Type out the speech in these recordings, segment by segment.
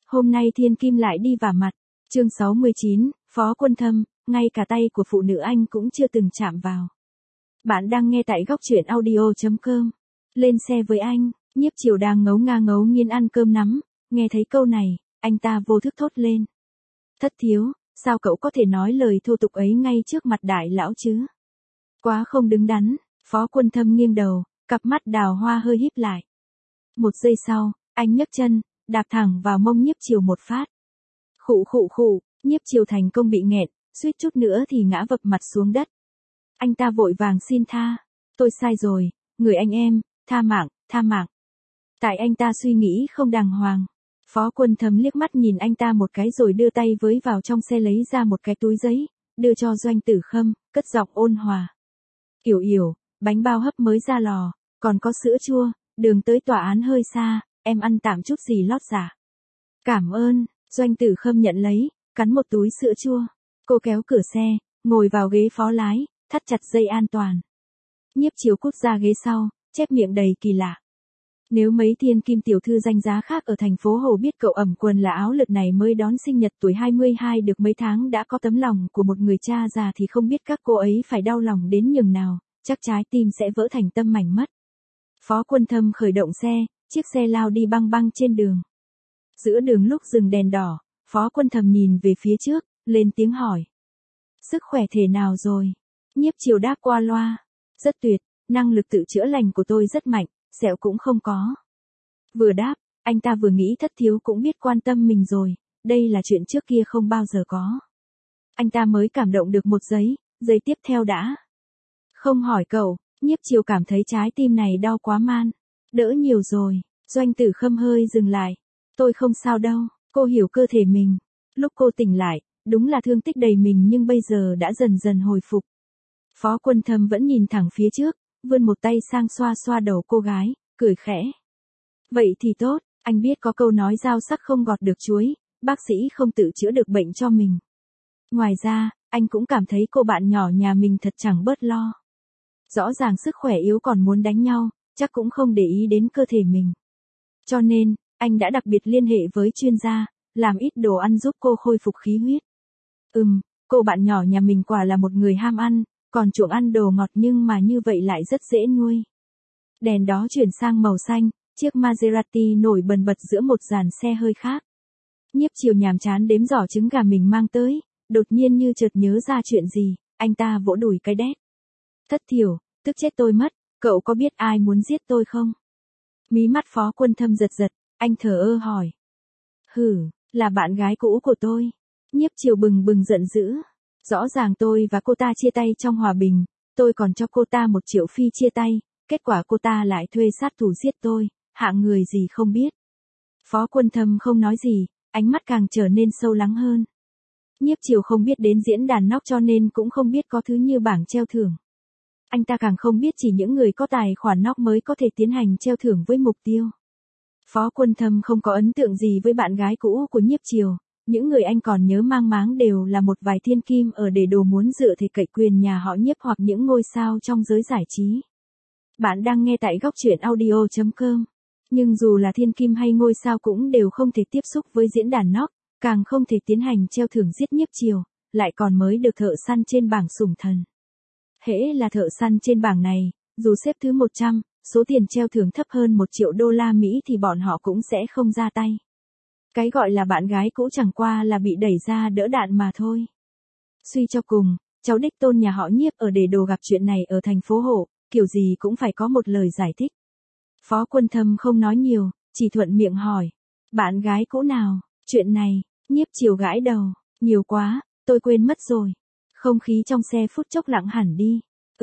Hôm nay thiên kim lại đi vả mặt. Chương 69, Phó Quân Thâm, ngay cả tay của phụ nữ anh cũng chưa từng chạm vào. Bạn đang nghe tại góc truyện audio.com. Lên xe với anh, Nhiếp Chiều đang ngấu nghiến ăn cơm nắm, nghe thấy câu này, anh ta vô thức thốt lên. Thất thiếu, sao cậu có thể nói lời thô tục ấy ngay trước mặt đại lão chứ? Quá không đứng đắn. Phó Quân Thâm nghiêng đầu, cặp mắt đào hoa hơi híp lại. Một giây sau, anh nhấc chân, đạp thẳng vào mông Nhiếp Chiều một phát. Khụ, Nhiếp Chiều thành công bị nghẹn, suýt chút nữa thì ngã vập mặt xuống đất. Anh ta vội vàng xin tha. Tôi sai rồi, người anh em, tha mạng. Tại anh ta suy nghĩ không đàng hoàng. Phó Quân Thâm liếc mắt nhìn anh ta một cái rồi đưa tay với vào trong xe lấy ra một cái túi giấy, đưa cho Doanh Tử Khâm, cất giọng ôn hòa. Yểu, bánh bao hấp mới ra lò, còn có sữa chua, đường tới tòa án hơi xa, em ăn tạm chút gì lót dạ. Cảm ơn, Doanh Tử Khâm nhận lấy, cắn một túi sữa chua. Cô kéo cửa xe, ngồi vào ghế phó lái, thắt chặt dây an toàn. Nhiếp Chiều cút ra ghế sau, chép miệng đầy kỳ lạ. Nếu mấy thiên kim tiểu thư danh giá khác ở thành phố Hồ biết cậu ẩm quần là áo lượt này mới đón sinh nhật tuổi 22 được mấy tháng đã có tấm lòng của một người cha già thì không biết các cô ấy phải đau lòng đến nhường nào, chắc trái tim sẽ vỡ thành tâm mảnh mất. Phó Quân Thâm khởi động xe, chiếc xe lao đi băng trên đường. Giữa đường lúc dừng đèn đỏ, Phó Quân Thâm nhìn về phía trước, lên tiếng hỏi. Sức khỏe thế nào rồi? Nhiếp Chiều đáp qua loa. Rất tuyệt, năng lực tự chữa lành của tôi rất mạnh, sẹo cũng không có. Vừa đáp, anh ta vừa nghĩ thất thiếu cũng biết quan tâm mình rồi, đây là chuyện trước kia không bao giờ có. Anh ta mới cảm động được một giây tiếp theo đã. Không hỏi cậu, Nhiếp Chiều cảm thấy trái tim này đau quá man. Đỡ nhiều rồi, Doanh Tử Khâm hơi dừng lại. Tôi không sao đâu, cô hiểu cơ thể mình. Lúc cô tỉnh lại, đúng là thương tích đầy mình nhưng bây giờ đã dần dần hồi phục. Phó Quân Thâm vẫn nhìn thẳng phía trước, vươn một tay sang xoa đầu cô gái, cười khẽ. Vậy thì tốt, anh biết có câu nói dao sắc không gọt được chuối, bác sĩ không tự chữa được bệnh cho mình. Ngoài ra, anh cũng cảm thấy cô bạn nhỏ nhà mình thật chẳng bớt lo. Rõ ràng sức khỏe yếu còn muốn đánh nhau, chắc cũng không để ý đến cơ thể mình. Cho nên, anh đã đặc biệt liên hệ với chuyên gia, làm ít đồ ăn giúp cô khôi phục khí huyết. Cô bạn nhỏ nhà mình quả là một người ham ăn, còn chuộng ăn đồ ngọt nhưng mà như vậy lại rất dễ nuôi. Đèn đó chuyển sang màu xanh, chiếc Maserati nổi bần bật giữa một dàn xe hơi khác. Nhiếp Chiều nhàm chán đếm giỏ trứng gà mình mang tới, đột nhiên như chợt nhớ ra chuyện gì, anh ta vỗ đùi cái đét. Thất thiểu, tức chết tôi mất, cậu có biết ai muốn giết tôi không? Mí mắt Phó Quân Thâm giật, anh thờ ơ hỏi. Là bạn gái cũ của tôi. Nhiếp Chiều bừng giận dữ. Rõ ràng tôi và cô ta chia tay trong hòa bình, tôi còn cho cô ta 1 triệu phi chia tay, kết quả cô ta lại thuê sát thủ giết tôi, hạng người gì không biết. Phó Quân Thâm không nói gì, ánh mắt càng trở nên sâu lắng hơn. Nhiếp Chiều không biết đến diễn đàn nóc cho nên cũng không biết có thứ như bảng treo thưởng. Anh ta càng không biết chỉ những người có tài khoản nóc mới có thể tiến hành treo thưởng với mục tiêu. Phó Quân Thâm không có ấn tượng gì với bạn gái cũ của Nhiếp Chiều. Những người anh còn nhớ mang máng đều là một vài thiên kim ở để đồ muốn dựa thể cậy quyền nhà họ Nhiếp hoặc những ngôi sao trong giới giải trí. Bạn đang nghe tại góc truyện audio.com. Nhưng dù là thiên kim hay ngôi sao cũng đều không thể tiếp xúc với diễn đàn nóc, càng không thể tiến hành treo thưởng giết Nhiếp Chiều, lại còn mới được thợ săn trên bảng sủng thần. Hễ là thợ săn trên bảng này, dù xếp thứ 100, số tiền treo thưởng thấp hơn 1 triệu đô la Mỹ thì bọn họ cũng sẽ không ra tay. Cái gọi là bạn gái cũ chẳng qua là bị đẩy ra đỡ đạn mà thôi. Suy cho cùng, cháu đích tôn nhà họ Nhiếp ở để đồ gặp chuyện này ở thành phố Hồ, kiểu gì cũng phải có một lời giải thích. Phó Quân Thâm không nói nhiều, chỉ thuận miệng hỏi. Bạn gái cũ nào? Chuyện này, Nhiếp Chiều gãi đầu. Nhiều quá, tôi quên mất rồi. Không khí trong xe phút chốc lặng hẳn đi.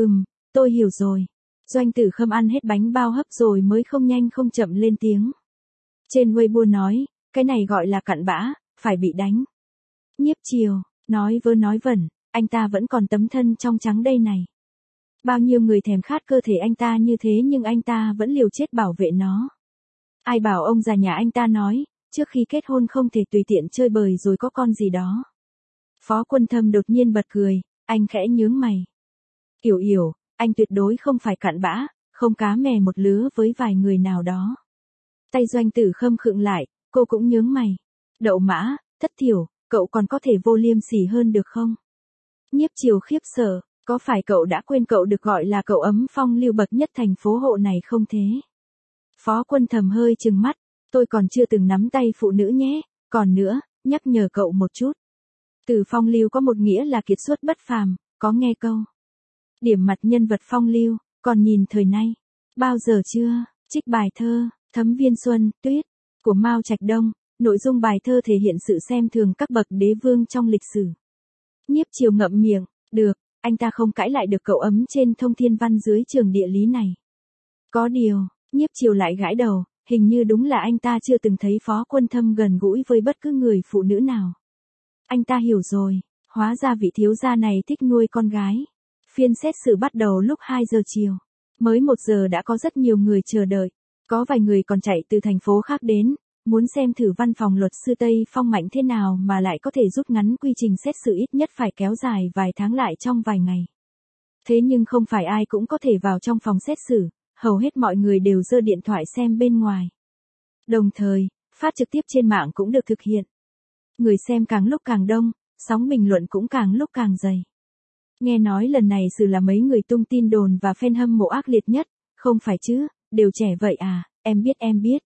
Tôi hiểu rồi. Doanh Tử Khâm ăn hết bánh bao hấp rồi mới không nhanh không chậm lên tiếng. Trên Weibo nói, cái này gọi là cặn bã, phải bị đánh. Nhiếp Chiều, nói vớ nói vẩn, anh ta vẫn còn tấm thân trong trắng đây này. Bao nhiêu người thèm khát cơ thể anh ta như thế nhưng anh ta vẫn liều chết bảo vệ nó. Ai bảo ông già nhà anh ta nói, trước khi kết hôn không thể tùy tiện chơi bời rồi có con gì đó. Phó Quân Thâm đột nhiên bật cười, anh khẽ nhướng mày. Yểu, anh tuyệt đối không phải cặn bã, không cá mè một lứa với vài người nào đó. Tay Doanh Tử Khâm khựng lại, cô cũng nhướng mày. Đậu mã, thất thiểu, cậu còn có thể vô liêm sỉ hơn được không? Nhiếp Chiều khiếp sợ, có phải cậu đã quên cậu được gọi là cậu ấm phong lưu bậc nhất thành phố hộ này không thế? Phó Quân Thầm hơi trừng mắt, tôi còn chưa từng nắm tay phụ nữ nhé, còn nữa, nhắc nhở cậu một chút. Từ phong lưu có một nghĩa là kiệt xuất bất phàm, có nghe câu. Điểm mặt nhân vật phong lưu, còn nhìn thời nay. Bao giờ chưa? Trích bài thơ, Thấm Viên Xuân, Tuyết, của Mao Trạch Đông, nội dung bài thơ thể hiện sự xem thường các bậc đế vương trong lịch sử. Nhiếp Chiều ngậm miệng, được, anh ta không cãi lại được cậu ấm trên thông thiên văn dưới trường địa lý này. Có điều, Nhiếp Chiều lại gãi đầu, hình như đúng là anh ta chưa từng thấy Phó Quân Thâm gần gũi với bất cứ người phụ nữ nào. Anh ta hiểu rồi, hóa ra vị thiếu gia này thích nuôi con gái. Phiên xét xử bắt đầu lúc 2 giờ chiều. Mới 1 giờ đã có rất nhiều người chờ đợi. Có vài người còn chạy từ thành phố khác đến, muốn xem thử văn phòng luật sư Tây Phong mạnh thế nào mà lại có thể rút ngắn quy trình xét xử ít nhất phải kéo dài vài tháng lại trong vài ngày. Thế nhưng không phải ai cũng có thể vào trong phòng xét xử, hầu hết mọi người đều giơ điện thoại xem bên ngoài. Đồng thời, phát trực tiếp trên mạng cũng được thực hiện. Người xem càng lúc càng đông, sóng bình luận cũng càng lúc càng dày. Nghe nói lần này xử là mấy người tung tin đồn và fan hâm mộ ác liệt nhất, không phải chứ, đều trẻ vậy à, em biết,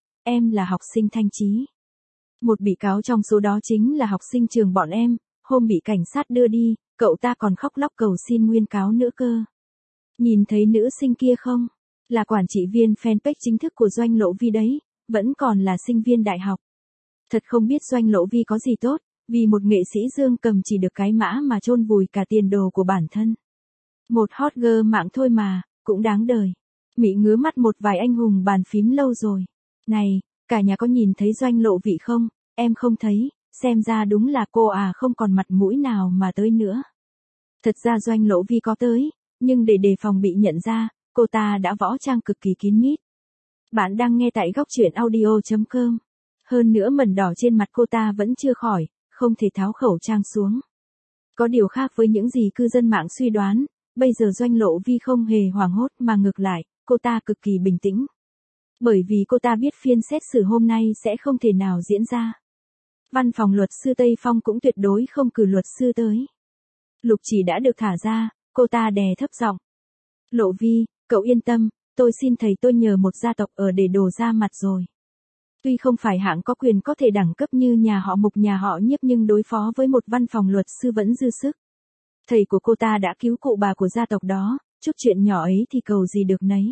em là học sinh Thanh Chí. Một bị cáo trong số đó chính là học sinh trường bọn em, hôm bị cảnh sát đưa đi, cậu ta còn khóc lóc cầu xin nguyên cáo nữa cơ. Nhìn thấy nữ sinh kia không? Là quản trị viên fanpage chính thức của Doanh Lộ Vi đấy, vẫn còn là sinh viên đại học. Thật không biết Doanh Lộ Vi có gì tốt, vì một nghệ sĩ dương cầm chỉ được cái mã mà chôn vùi cả tiền đồ của bản thân. Một hot girl mạng thôi mà, cũng đáng đời. Mị ngứa mắt một vài anh hùng bàn phím lâu rồi. Này, cả nhà có nhìn thấy Doanh Lộ Vi không? Em không thấy, xem ra đúng là cô à không còn mặt mũi nào mà tới nữa. Thật ra Doanh Lộ Vi có tới, nhưng để đề phòng bị nhận ra, cô ta đã võ trang cực kỳ kín mít. Bạn đang nghe tại góc truyện audio.com. Hơn nữa mẩn đỏ trên mặt cô ta vẫn chưa khỏi, không thể tháo khẩu trang xuống. Có điều khác với những gì cư dân mạng suy đoán, bây giờ Doanh Lộ Vi không hề hoảng hốt mà ngược lại, cô ta cực kỳ bình tĩnh. Bởi vì cô ta biết phiên xét xử hôm nay sẽ không thể nào diễn ra. Văn phòng luật sư Tây Phong cũng tuyệt đối không cử luật sư tới. Lục Chỉ đã được thả ra, cô ta đè thấp giọng. Lộ Vi, cậu yên tâm, tôi xin thầy tôi nhờ một gia tộc ở để đổ ra mặt rồi. Tuy không phải hạng có quyền có thể đẳng cấp như nhà họ Mục nhà họ Nhiếp nhưng đối phó với một văn phòng luật sư vẫn dư sức. Thầy của cô ta đã cứu cụ bà của gia tộc đó, chút chuyện nhỏ ấy thì cầu gì được nấy.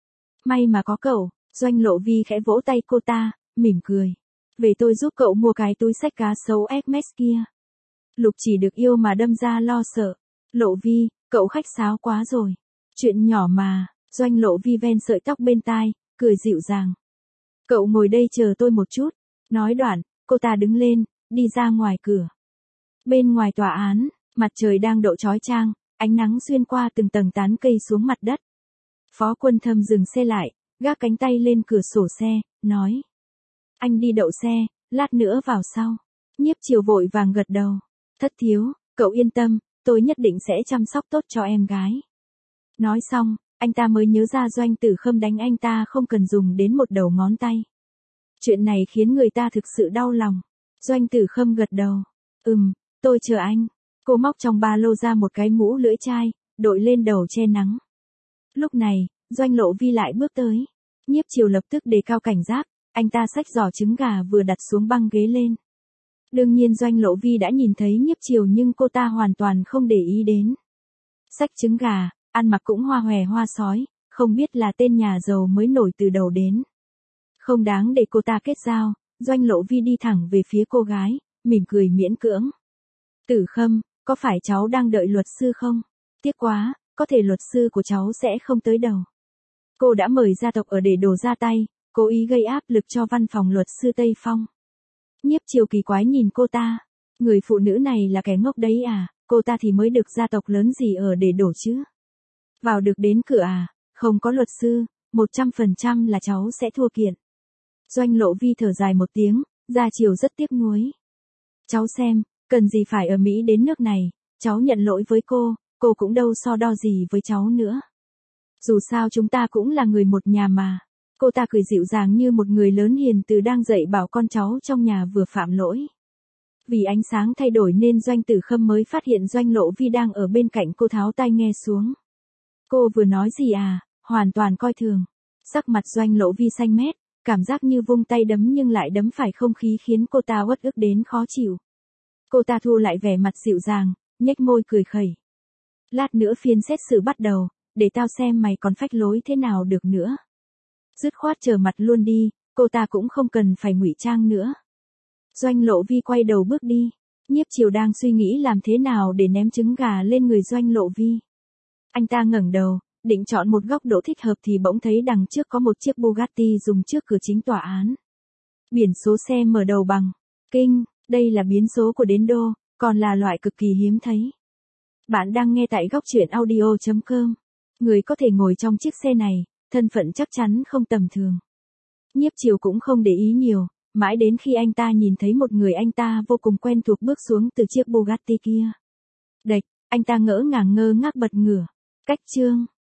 May mà có cậu, Doanh Lộ Vi khẽ vỗ tay cô ta, mỉm cười. Về tôi giúp cậu mua cái túi xách cá sấu Hermes kia. Lục Chỉ được yêu mà đâm ra lo sợ. Lộ Vi, cậu khách sáo quá rồi. Chuyện nhỏ mà, Doanh Lộ Vi ven sợi tóc bên tai, cười dịu dàng. Cậu ngồi đây chờ tôi một chút. Nói đoạn, cô ta đứng lên, đi ra ngoài cửa. Bên ngoài tòa án, mặt trời đang độ chói chang, ánh nắng xuyên qua từng tầng tán cây xuống mặt đất. Phó Quân Thâm dừng xe lại, gác cánh tay lên cửa sổ xe, nói. Anh đi đậu xe, lát nữa vào sau. Nhiếp Chiều vội vàng gật đầu. Thất thiếu, cậu yên tâm, tôi nhất định sẽ chăm sóc tốt cho em gái. Nói xong, anh ta mới nhớ ra Doanh Tử Khâm đánh anh ta không cần dùng đến một đầu ngón tay. Chuyện này khiến người ta thực sự đau lòng. Doanh Tử Khâm gật đầu. Tôi chờ anh. Cô móc trong ba lô ra một cái mũ lưỡi chai, đội lên đầu che nắng. Lúc này, Doanh Lộ Vi lại bước tới. Nhiếp Chiều lập tức đề cao cảnh giác, anh ta xách giỏ trứng gà vừa đặt xuống băng ghế lên. Đương nhiên Doanh Lộ Vi đã nhìn thấy Nhiếp Chiều nhưng cô ta hoàn toàn không để ý đến. Xách trứng gà, ăn mặc cũng hoa hòe hoa sói, không biết là tên nhà giàu mới nổi từ đầu đến. Không đáng để cô ta kết giao, Doanh Lộ Vi đi thẳng về phía cô gái, mỉm cười miễn cưỡng. Tử Khâm, có phải cháu đang đợi luật sư không? Tiếc quá, có thể luật sư của cháu sẽ không tới đâu. Cô đã mời gia tộc ở để đổ ra tay, cố ý gây áp lực cho văn phòng luật sư Tây Phong. Nhiếp Chiều kỳ quái nhìn cô ta. Người phụ nữ này là kẻ ngốc đấy à, cô ta thì mới được gia tộc lớn gì ở để đổ chứ. Vào được đến cửa à, không có luật sư, 100% là cháu sẽ thua kiện. Doanh Lộ Vi thở dài một tiếng, Gia Chiều rất tiếc nuối. Cháu xem, cần gì phải ở Mỹ đến nước này, cháu nhận lỗi với cô cũng đâu so đo gì với cháu nữa. Dù sao chúng ta cũng là người một nhà mà. Cô ta cười dịu dàng như một người lớn hiền từ đang dạy bảo con cháu trong nhà vừa phạm lỗi. Vì ánh sáng thay đổi nên Doanh Tử Khâm mới phát hiện Doanh Lộ Vi đang ở bên cạnh cô, tháo tai nghe xuống. Cô vừa nói gì à, hoàn toàn coi thường. Sắc mặt Doanh Lộ Vi xanh mét, cảm giác như vung tay đấm nhưng lại đấm phải không khí khiến cô ta uất ức đến khó chịu. Cô ta thu lại vẻ mặt dịu dàng, nhếch môi cười khẩy. Lát nữa phiên xét xử bắt đầu, để tao xem mày còn phách lối thế nào được nữa. Dứt khoát trở mặt luôn đi, cô ta cũng không cần phải ngụy trang nữa. Doanh Lộ Vi quay đầu bước đi. Nhiếp Chiều đang suy nghĩ làm thế nào để ném trứng gà lên người Doanh Lộ Vi. Anh ta ngẩng đầu, định chọn một góc độ thích hợp thì bỗng thấy đằng trước có một chiếc Bugatti dừng trước cửa chính tòa án. Biển số xe mở đầu bằng Kinh, đây là biến số của đến đô, còn là loại cực kỳ hiếm thấy. Bạn đang nghe tại góc truyện audio.com. Người có thể ngồi trong chiếc xe này, thân phận chắc chắn không tầm thường. Nhiếp Chiều cũng không để ý nhiều, mãi đến khi anh ta nhìn thấy một người anh ta vô cùng quen thuộc bước xuống từ chiếc Bugatti kia. Đệch, anh ta ngỡ ngàng ngơ ngác bật ngửa. Cách chương